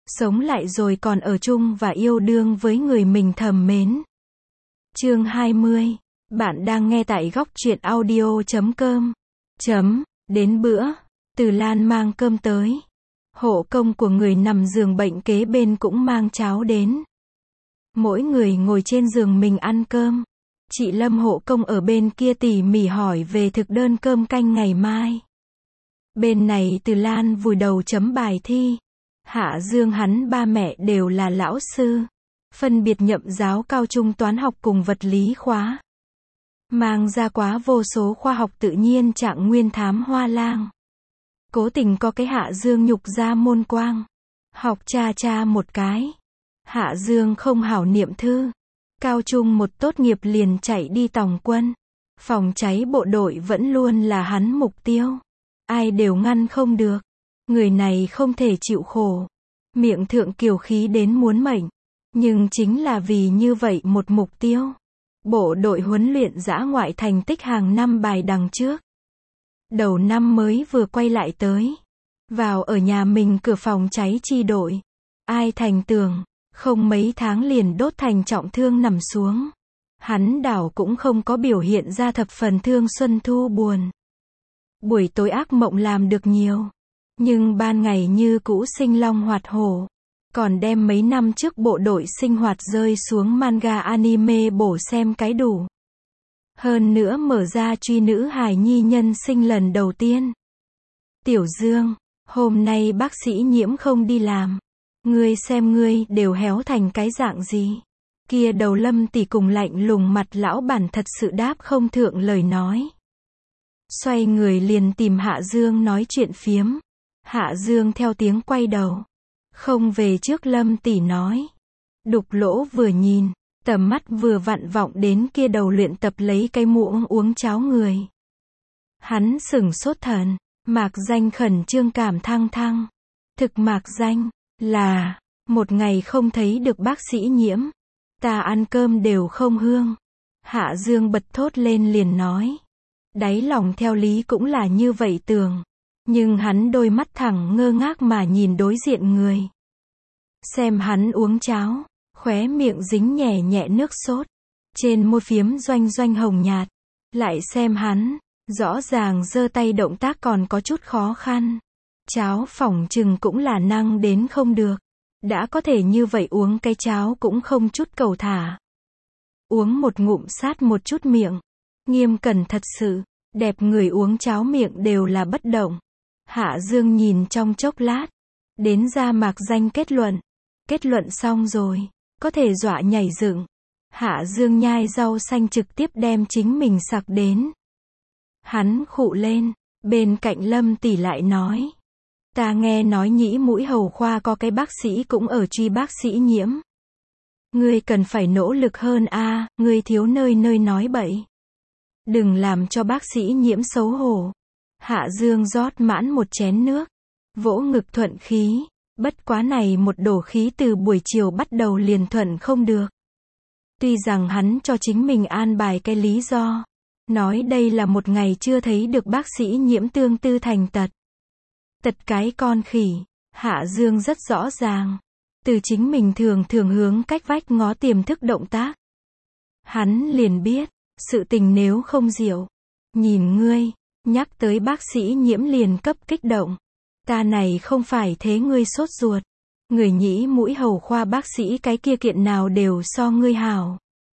sống lại rồi còn ở chung và yêu đương với người mình thầm mến. Chương 20. Bạn đang nghe tại góc truyện audio.com. Đến bữa, Từ Lan mang cơm tới. Hộ công của người nằm giường bệnh kế bên cũng mang cháo đến. Mỗi người ngồi trên giường mình ăn cơm. Chị Lâm hộ công ở bên kia tỉ mỉ hỏi về thực đơn cơm canh ngày mai. Bên này Từ Lan vùi đầu chấm bài thi. Hạ Dương hắn ba mẹ đều là lão sư. Phân biệt nhậm giáo cao trung toán học cùng vật lý khóa. Mang ra quá vô số khoa học tự nhiên trạng nguyên thám hoa lang. Cố tình có cái Hạ Dương nhục ra môn quang. Học cha một cái. Hạ Dương không hảo niệm thư. Cao trung một tốt nghiệp liền chạy đi tòng quân. Phòng cháy bộ đội vẫn luôn là hắn mục tiêu. Ai đều ngăn không được. Người này không thể chịu khổ. Miệng thượng kiều khí đến muốn mệnh. Nhưng chính là vì như vậy một mục tiêu. Bộ đội huấn luyện dã ngoại thành tích hàng năm bài đằng trước. Đầu năm mới vừa quay lại tới. Vào ở nhà mình cửa phòng cháy chi đội. Ai thành tường. Không mấy tháng liền đốt thành trọng thương nằm xuống. Hắn đảo cũng không có biểu hiện ra thập phần thương xuân thu buồn. Buổi tối ác mộng làm được nhiều. Nhưng ban ngày như cũ sinh long hoạt hổ. Còn đem mấy năm trước bộ đội sinh hoạt rơi xuống manga anime bổ xem cái đủ. Hơn nữa mở ra truy nữ hài nhi nhân sinh lần đầu tiên. Tiểu Dương, hôm nay bác sĩ Nhiễm không đi làm. Ngươi xem ngươi đều héo thành cái dạng gì. Kia đầu Lâm tỷ cùng lạnh lùng mặt lão bản thật sự đáp không thượng lời nói. Xoay người liền tìm Hạ Dương nói chuyện phiếm. Hạ Dương theo tiếng quay đầu. Không về trước Lâm tỷ nói. Đục lỗ vừa nhìn, tầm mắt vừa vặn vọng đến kia đầu luyện tập lấy cây muỗng uống cháo người. Hắn sửng sốt thần, mạc danh khẩn trương cảm thăng thăng. Thực mạc danh, là, một ngày không thấy được bác sĩ Nhiễm. Ta ăn cơm đều không hương. Hạ Dương bật thốt lên liền nói. Đáy lòng theo lý cũng là như vậy tưởng. Nhưng hắn đôi mắt thẳng ngơ ngác mà nhìn đối diện người. Xem hắn uống cháo, khóe miệng dính nhẹ nhẹ nước sốt. Trên môi phiếm doanh doanh hồng nhạt. Lại xem hắn, rõ ràng giơ tay động tác còn có chút khó khăn. Cháo phỏng chừng cũng là năng đến không được. Đã có thể như vậy uống cái cháo cũng không chút cầu thả. Uống một ngụm sát một chút miệng. Nghiêm cẩn thật sự, đẹp người uống cháo miệng đều là bất động. Hạ Dương nhìn trong chốc lát. Đến ra mạc danh kết luận. Kết luận xong rồi, có thể dọa nhảy dựng. Hạ Dương nhai rau xanh trực tiếp đem chính mình sặc đến. Hắn khụ lên, bên cạnh Lâm tỷ lại nói. Ta nghe nói Nhĩ Mũi Hầu khoa có cái bác sĩ cũng ở truy bác sĩ Nhiễm. Ngươi cần phải nỗ lực hơn a, ngươi thiếu nơi nơi nói bậy. Đừng làm cho bác sĩ Nhiễm xấu hổ. Hạ Dương rót mãn một chén nước. Vỗ ngực thuận khí. Bất quá này một đổ khí từ buổi chiều bắt đầu liền thuận không được. Tuy rằng hắn cho chính mình an bài cái lý do. Nói đây là một ngày chưa thấy được bác sĩ Nhiễm tương tư thành tật. Tật cái con khỉ. Hạ Dương rất rõ ràng. Từ chính mình thường hướng cách vách ngó tiềm thức động tác. Hắn liền biết. Sự tình nếu không diệu. Nhìn ngươi. Nhắc tới bác sĩ Nhiễm liền cấp kích động. Ta này không phải thế ngươi sốt ruột. Người Nhĩ Mũi Hầu khoa bác sĩ cái kia kiện nào đều so ngươi hảo.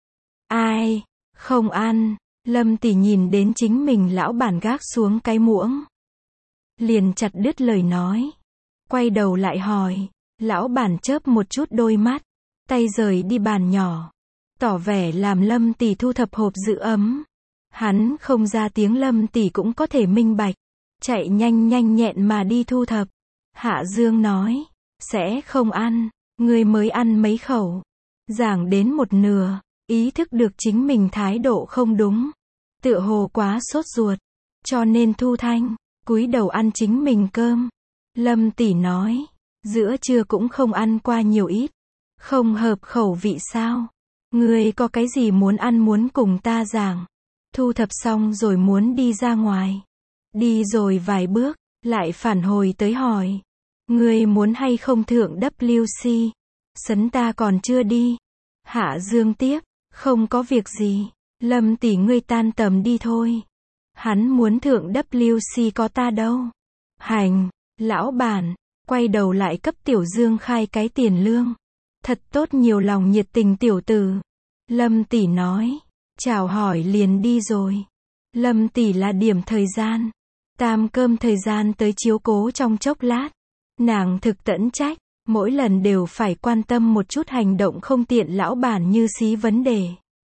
Ai, không ăn. Lâm tỷ nhìn đến chính mình lão bản gác xuống cái muỗng. Liền chặt đứt lời nói. Quay đầu lại hỏi. Lão bản chớp một chút đôi mắt. Tay rời đi bàn nhỏ. Tỏ vẻ làm Lâm tỷ thu thập hộp giữ ấm. Hắn không ra tiếng Lâm tỷ cũng có thể minh bạch. Chạy nhanh nhẹn mà đi thu thập. Hạ Dương nói. Sẽ không ăn. Ngươi mới ăn mấy khẩu. Giảng đến một nửa. Ý thức được chính mình thái độ không đúng. Tựa hồ quá sốt ruột. Cho nên thu thanh. Cúi đầu ăn chính mình cơm. Lâm tỷ nói. Giữa trưa cũng không ăn qua nhiều ít. Không hợp khẩu vị sao? Ngươi có cái gì muốn ăn muốn cùng ta giảng. Thu thập xong rồi muốn đi ra ngoài. Đi rồi vài bước, lại phản hồi tới hỏi. Ngươi muốn hay không thượng WC? Sấn ta còn chưa đi. Hạ Dương tiếp, không có việc gì. Lâm tỷ ngươi tan tầm đi thôi. Hắn muốn thượng WC có ta đâu. Hành, lão bản, quay đầu lại cấp Tiểu Dương khai cái tiền lương. Thật tốt nhiều lòng nhiệt tình tiểu tử. Lâm tỷ nói, chào hỏi liền đi rồi. Lâm tỷ là điểm thời gian. Tam cơm thời gian tới chiếu cố trong chốc lát. Nàng thực tẫn trách, mỗi lần đều phải quan tâm một chút hành động không tiện lão bản như xí vấn đề.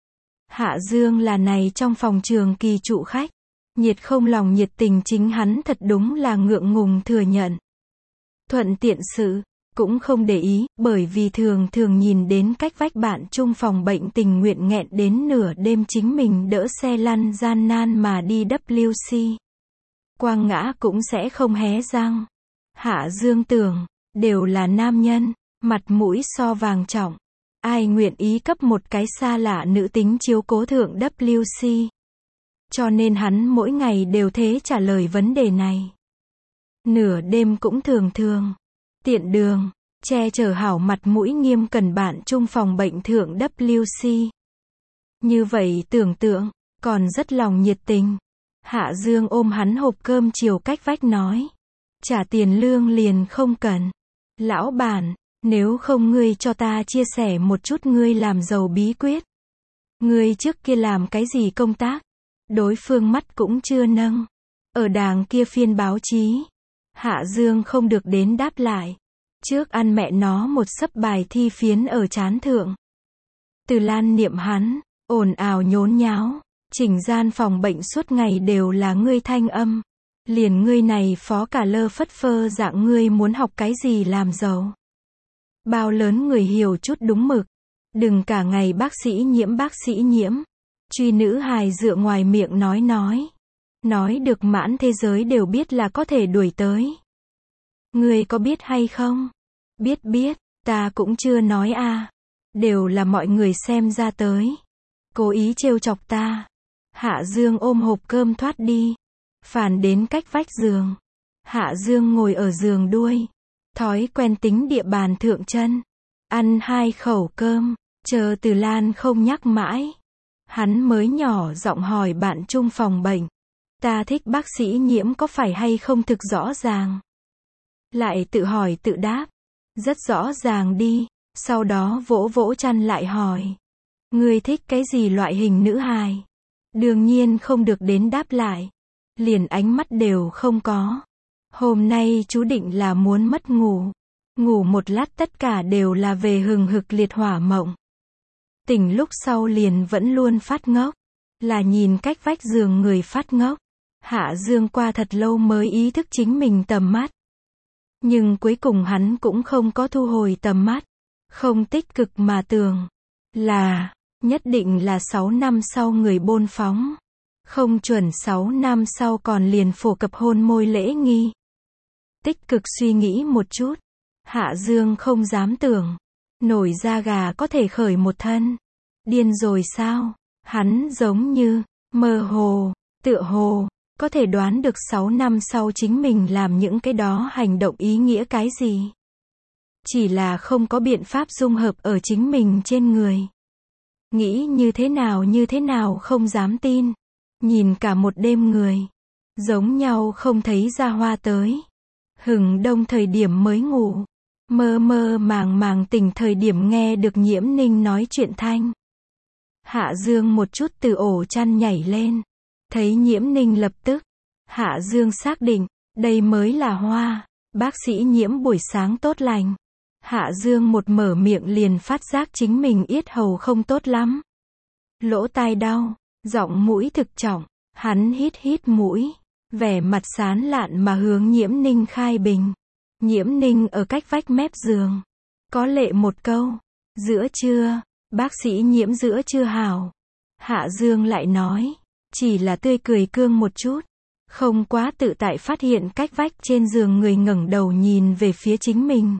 Hạ Dương là này trong phòng trường kỳ trụ khách. Nhiệt không lòng nhiệt tình chính hắn thật đúng là ngượng ngùng thừa nhận. Thuận tiện sự, cũng không để ý, bởi vì thường thường nhìn đến cách vách bạn chung phòng bệnh tình nguyện nghẹn đến nửa đêm chính mình đỡ xe lăn gian nan mà đi WC. Quang ngã cũng sẽ không hé răng. Hạ Dương tưởng, đều là nam nhân, mặt mũi so vàng trọng. Ai nguyện ý cấp một cái xa lạ nữ tính chiếu cố thượng WC. Cho nên hắn mỗi ngày đều thế trả lời vấn đề này. Nửa đêm cũng thường thường. Tiện đường, che chở hảo mặt mũi nghiêm cẩn bạn chung phòng bệnh thượng WC. Như vậy tưởng tượng, còn rất lòng nhiệt tình. Hạ Dương ôm hắn hộp cơm chiều cách vách nói. Trả tiền lương liền không cần. Lão bản, nếu không ngươi cho ta chia sẻ một chút ngươi làm giàu bí quyết. Ngươi trước kia làm cái gì công tác? Đối phương mắt cũng chưa nâng. Ở đàng kia phiên báo chí. Hạ Dương không được đến đáp lại. Trước ăn mẹ nó một xấp bài thi phiến ở trán thượng. Từ Lan niệm hắn, ồn ào nhốn nháo. Chỉnh gian phòng bệnh suốt ngày đều là ngươi thanh âm. Liền ngươi này phó cả lơ phất phơ dạng ngươi muốn học cái gì làm giàu. Bao lớn người hiểu chút đúng mực. Đừng cả ngày bác sĩ nhiễm. Truy nữ hài dựa ngoài miệng nói. Nói được mãn thế giới đều biết là có thể đuổi tới. Ngươi có biết hay không? Biết, ta cũng chưa nói a. Đều là mọi người xem ra tới. Cố ý trêu chọc ta. Hạ Dương ôm hộp cơm thoát đi. Phản đến cách vách giường. Hạ Dương ngồi ở giường đuôi. Thói quen tính địa bàn thượng chân. Ăn 2 khẩu cơm. Chờ Từ Lan không nhắc mãi. Hắn mới nhỏ giọng hỏi bạn chung phòng bệnh. Ta thích bác sĩ nhiễm có phải hay không thực rõ ràng. Lại tự hỏi tự đáp. Rất rõ ràng đi. Sau đó vỗ vỗ chăn lại hỏi. Ngươi thích cái gì loại hình nữ hài? Đương nhiên không được đến đáp lại. Liền ánh mắt đều không có. Hôm nay chú định là muốn mất ngủ. Ngủ một lát tất cả đều là về hừng hực liệt hỏa mộng. Tỉnh lúc sau liền vẫn luôn phát ngốc. Là nhìn cách vách giường người phát ngốc. Hạ Dương qua thật lâu mới ý thức chính mình tầm mắt. Nhưng cuối cùng hắn cũng không có thu hồi tầm mắt. Không tích cực mà tưởng. Là, nhất định là 6 năm sau người bôn phóng. Không chuẩn 6 năm sau còn liền phổ cập hôn môi lễ nghi. Tích cực suy nghĩ một chút. Hạ Dương không dám tưởng. Nổi da gà có thể khởi một thân. Điên rồi sao? Hắn giống như, mơ hồ, tựa hồ, có thể đoán được 6 năm sau chính mình làm những cái đó hành động ý nghĩa cái gì. Chỉ là không có biện pháp dung hợp ở chính mình trên người. Nghĩ như thế nào không dám tin. Nhìn cả một đêm người. Giống nhau không thấy ra hoa tới. Hừng đông thời điểm mới ngủ. Mơ mơ màng tỉnh thời điểm nghe được Nhiễm Ninh nói chuyện thanh. Hạ Dương một chút từ ổ chăn nhảy lên. Thấy Nhiễm Ninh lập tức. Hạ Dương xác định, đây mới là hoa. Bác sĩ Nhiễm buổi sáng tốt lành. Hạ Dương một mở miệng liền phát giác chính mình yết hầu không tốt lắm. Lỗ tai đau, giọng mũi thực trọng. Hắn hít mũi. Vẻ mặt sán lạn mà hướng Nhiễm Ninh khai bình. Nhiễm Ninh ở cách vách mép giường. Có lệ một câu. Giữa trưa, bác sĩ Nhiễm giữa trưa hảo. Hạ Dương lại nói. Chỉ là tươi cười cương một chút. Không quá tự tại phát hiện cách vách trên giường người ngẩng đầu nhìn về phía chính mình.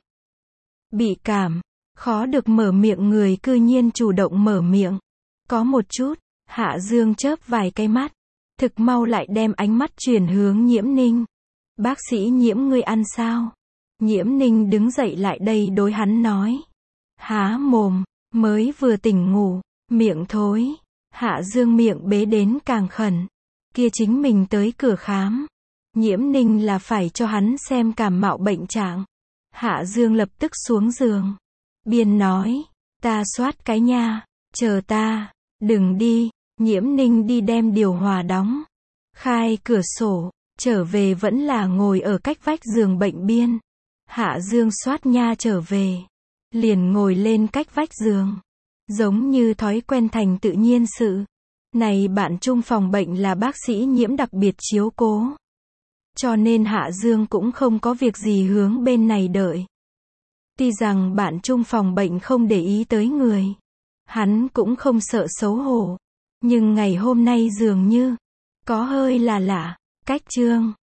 Bị cảm. Khó được mở miệng người cư nhiên chủ động mở miệng. Có một chút. Hạ Dương chớp vài cái mắt. Thực mau lại đem ánh mắt chuyển hướng Nhiễm Ninh. Bác sĩ Nhiễm ngươi ăn sao? Nhiễm Ninh đứng dậy lại đây đối hắn nói. Há mồm, mới vừa tỉnh ngủ, miệng thối. Hạ Dương miệng bế đến càng khẩn. Kia chính mình tới cửa khám. Nhiễm Ninh là phải cho hắn xem cảm mạo bệnh trạng. Hạ Dương lập tức xuống giường. Biên nói, ta soát cái nha, chờ ta, đừng đi. Nhiễm Ninh đi đem điều hòa đóng. Khai cửa sổ, trở về vẫn là ngồi ở cách vách giường bệnh biên. Hạ Dương soát nha trở về. Liền ngồi lên cách vách giường. Giống như thói quen thành tự nhiên sự. Này bạn chung phòng bệnh là bác sĩ Nhiễm đặc biệt chiếu cố. Cho nên Hạ Dương cũng không có việc gì hướng bên này đợi. Tuy rằng bạn chung phòng bệnh không để ý tới người. Hắn cũng không sợ xấu hổ. Nhưng ngày hôm nay dường như có hơi là lạ. Cách chương